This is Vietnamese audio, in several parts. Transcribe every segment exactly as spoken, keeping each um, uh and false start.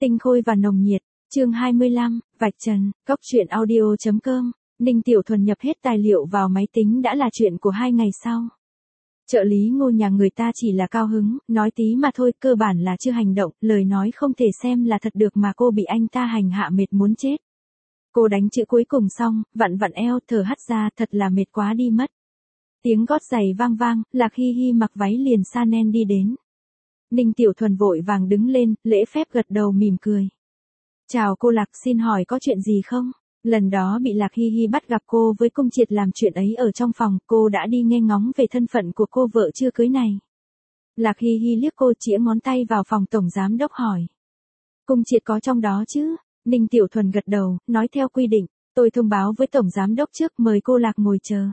Tinh khôi và nồng nhiệt, chương hai mươi lăm, vạch trần, góc truyện audio.com, Ninh Tiểu Thuần nhập hết tài liệu vào máy tính đã là chuyện của hai ngày sau. Trợ lý Ngô nhà người ta chỉ là cao hứng, nói tí mà thôi, cơ bản là chưa hành động, lời nói không thể xem là thật được mà cô bị anh ta hành hạ mệt muốn chết. Cô đánh chữ cuối cùng xong, vặn vặn eo, thở hắt ra, thật là mệt quá đi mất. Tiếng gót giày vang vang, Lạc Hi Hi mặc váy liền Chanel đi đến. Ninh Tiểu Thuần vội vàng đứng lên, lễ phép gật đầu mỉm cười. Chào cô Lạc, xin hỏi có chuyện gì không? Lần đó bị Lạc Hi Hi bắt gặp cô với Cung Triệt làm chuyện ấy ở trong phòng, cô đã đi nghe ngóng về thân phận của cô vợ chưa cưới này. Lạc Hi Hi liếc cô, chĩa ngón tay vào phòng tổng giám đốc hỏi. Cung Triệt có trong đó chứ? Ninh Tiểu Thuần gật đầu, nói theo quy định, tôi thông báo với tổng giám đốc trước, mời cô Lạc ngồi chờ.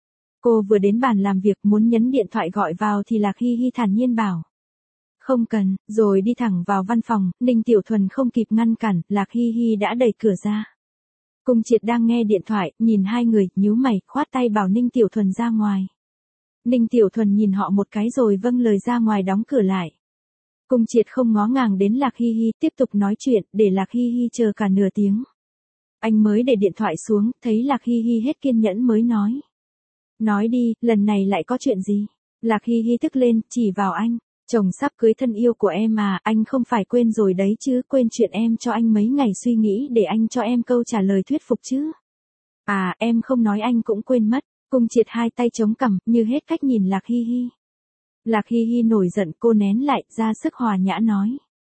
Cô vừa đến bàn làm việc muốn nhấn điện thoại gọi vào thì Lạc Hi Hi thản nhiên bảo. Không cần, rồi đi thẳng vào văn phòng, Ninh Tiểu Thuần không kịp ngăn cản, Lạc Hi Hi đã đẩy cửa ra. Cung Triệt đang nghe điện thoại, nhìn hai người, nhíu mày, khoát tay bảo Ninh Tiểu Thuần ra ngoài. Ninh Tiểu Thuần nhìn họ một cái rồi vâng lời ra ngoài đóng cửa lại. Cung Triệt không ngó ngàng đến Lạc Hi Hi, tiếp tục nói chuyện, để Lạc Hi Hi chờ cả nửa tiếng. Anh mới để điện thoại xuống, thấy Lạc Hi Hi hết kiên nhẫn mới nói. Nói đi, lần này lại có chuyện gì? Lạc Hi Hi tức lên, chỉ vào anh. Chồng sắp cưới thân yêu của em à, anh không phải quên rồi đấy chứ, quên chuyện em cho anh mấy ngày suy nghĩ để anh cho em câu trả lời thuyết phục chứ. À, em không nói anh cũng quên mất. Cung Triệt hai tay chống cằm, như hết cách nhìn Lạc Hi Hi. Lạc Hi Hi nổi giận, cô nén lại, ra sức hòa nhã nói.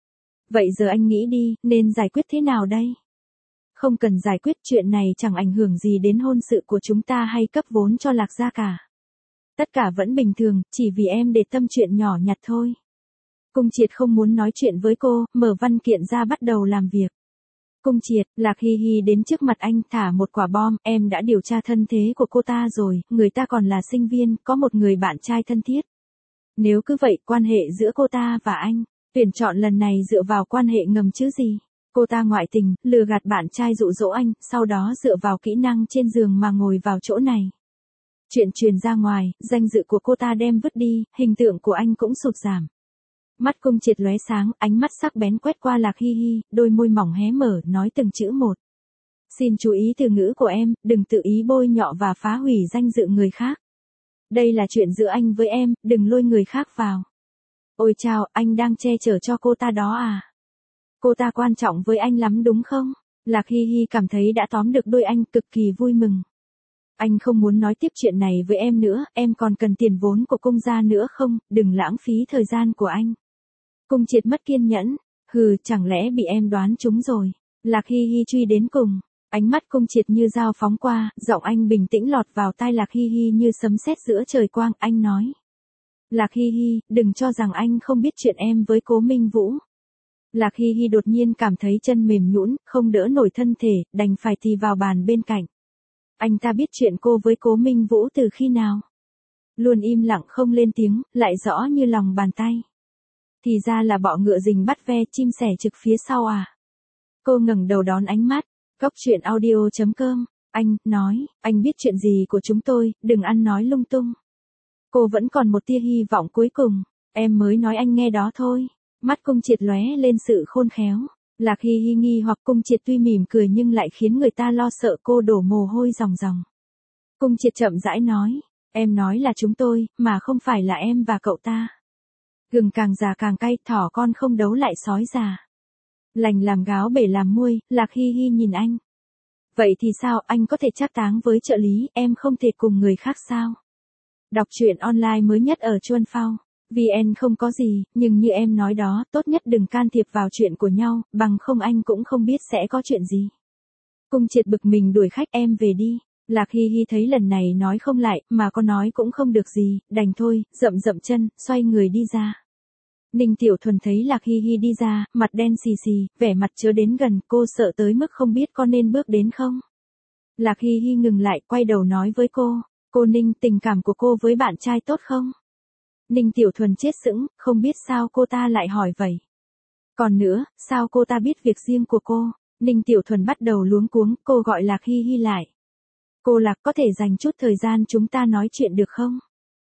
Vậy giờ anh nghĩ đi, nên giải quyết thế nào đây? Không cần giải quyết, chuyện này chẳng ảnh hưởng gì đến hôn sự của chúng ta hay cấp vốn cho Lạc gia cả. Tất cả vẫn bình thường, chỉ vì em để tâm chuyện nhỏ nhặt thôi. Cung Triệt không muốn nói chuyện với cô, mở văn kiện ra bắt đầu làm việc. Cung Triệt, Lạc Hi Hi đến trước mặt anh thả một quả bom, em đã điều tra thân thế của cô ta rồi, người ta còn là sinh viên, có một người bạn trai thân thiết. Nếu cứ vậy, quan hệ giữa cô ta và anh, tuyển chọn lần này dựa vào quan hệ ngầm chứ gì. Cô ta ngoại tình, lừa gạt bạn trai dụ dỗ anh, sau đó dựa vào kỹ năng trên giường mà ngồi vào chỗ này. Chuyện truyền ra ngoài, danh dự của cô ta đem vứt đi, hình tượng của anh cũng sụt giảm. Mắt Cung Triệt lóe sáng, ánh mắt sắc bén quét qua Lạc Hi Hi, đôi môi mỏng hé mở, nói từng chữ một. Xin chú ý từ ngữ của em, đừng tự ý bôi nhọ và phá hủy danh dự người khác. Đây là chuyện giữa anh với em, đừng lôi người khác vào. Ôi chao, anh đang che chở cho cô ta đó à? Cô ta quan trọng với anh lắm đúng không? Lạc Hi Hi cảm thấy đã tóm được đôi anh, cực kỳ vui mừng. Anh không muốn nói tiếp chuyện này với em nữa, em còn cần tiền vốn của Cung gia nữa không, đừng lãng phí thời gian của anh. Cung Triệt mất kiên nhẫn, hừ, chẳng lẽ bị em đoán trúng rồi. Lạc Hi Hi truy đến cùng, ánh mắt Cung Triệt như dao phóng qua, giọng anh bình tĩnh lọt vào tai Lạc Hi Hi như sấm sét giữa trời quang, anh nói. Lạc Hi Hi, đừng cho rằng anh không biết chuyện em với Cố Minh Vũ. Lạc Hi Hi đột nhiên cảm thấy chân mềm nhũn, không đỡ nổi thân thể, đành phải thì vào bàn bên cạnh. Anh ta biết chuyện cô với Cố Minh Vũ từ khi nào? Luôn im lặng không lên tiếng, lại rõ như lòng bàn tay. Thì ra là bọ ngựa rình bắt ve, chim sẻ trực phía sau à? Cô ngẩng đầu đón ánh mắt. Góc truyện audio.com, anh, nói, anh biết chuyện gì của chúng tôi, đừng ăn nói lung tung. Cô vẫn còn một tia hy vọng cuối cùng, em mới nói anh nghe đó thôi. Mắt Cung Triệt lóe lên sự khôn khéo. Lạc Hi Hi nghi hoặc Cung Triệt tuy mỉm cười nhưng lại khiến người ta lo sợ, cô đổ mồ hôi ròng ròng. Cung Triệt chậm rãi nói, em nói là chúng tôi, mà không phải là em và cậu ta. Gừng càng già càng cay, thỏ con không đấu lại sói già. Lành làm gáo bể làm muôi, Lạc Hi Hi nhìn anh. Vậy thì sao, anh có thể trác táng với trợ lý, em không thể cùng người khác sao? Đọc truyện online mới nhất ở Chuan Phao. vê en không có gì, nhưng như em nói đó, tốt nhất đừng can thiệp vào chuyện của nhau, bằng không anh cũng không biết sẽ có chuyện gì. Cung Triệt bực mình đuổi khách, em về đi. Lạc Hi Hi thấy lần này nói không lại, mà có nói cũng không được gì, đành thôi, dậm dậm chân, xoay người đi ra. Ninh Tiểu Thuần thấy Lạc Hi Hi đi ra, mặt đen xì xì, vẻ mặt chớ đến gần, cô sợ tới mức không biết có nên bước đến không. Lạc Hi Hi ngừng lại, quay đầu nói với cô, cô Ninh, tình cảm của cô với bạn trai tốt không? Ninh Tiểu Thuần chết sững, không biết sao cô ta lại hỏi vậy. Còn nữa, sao cô ta biết việc riêng của cô? Ninh Tiểu Thuần bắt đầu luống cuống, cô gọi Lạc Hi Hi lại. Cô Lạc, có thể dành chút thời gian chúng ta nói chuyện được không?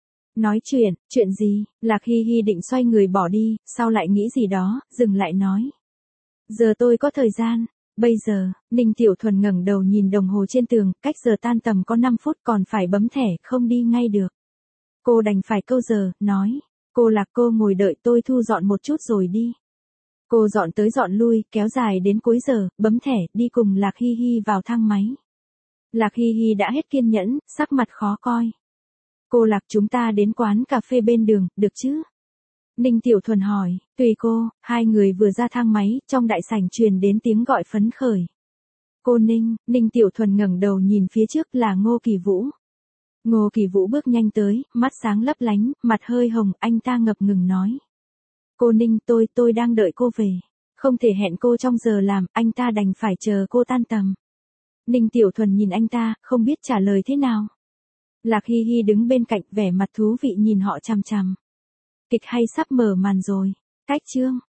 Nói chuyện, chuyện gì? Lạc Hi Hi định xoay người bỏ đi, sau lại nghĩ gì đó, dừng lại nói. Giờ tôi có thời gian. Bây giờ, Ninh Tiểu Thuần ngẩng đầu nhìn đồng hồ trên tường, cách giờ tan tầm có năm phút còn phải bấm thẻ, không đi ngay được. Cô đành phải câu giờ, nói. Cô Lạc cô ngồi đợi tôi thu dọn một chút rồi đi. Cô dọn tới dọn lui, kéo dài đến cuối giờ, bấm thẻ, đi cùng Lạc Hi Hi vào thang máy. Lạc Hi Hi đã hết kiên nhẫn, sắc mặt khó coi. Cô Lạc chúng ta đến quán cà phê bên đường, được chứ? Ninh Tiểu Thuần hỏi, tùy cô, hai người vừa ra thang máy, trong đại sảnh truyền đến tiếng gọi phấn khởi. Cô Ninh, Ninh Tiểu Thuần ngẩng đầu nhìn phía trước là Ngô Kỳ Vũ. Ngô Kỳ Vũ bước nhanh tới, mắt sáng lấp lánh, mặt hơi hồng, anh ta ngập ngừng nói. Cô Ninh tôi, tôi đang đợi cô về. Không thể hẹn cô trong giờ làm, anh ta đành phải chờ cô tan tầm. Ninh Tiểu Thuần nhìn anh ta, không biết trả lời thế nào. Lạc Hi Hi đứng bên cạnh vẻ mặt thú vị nhìn họ chằm chằm. Kịch hay sắp mở màn rồi. Cách chương.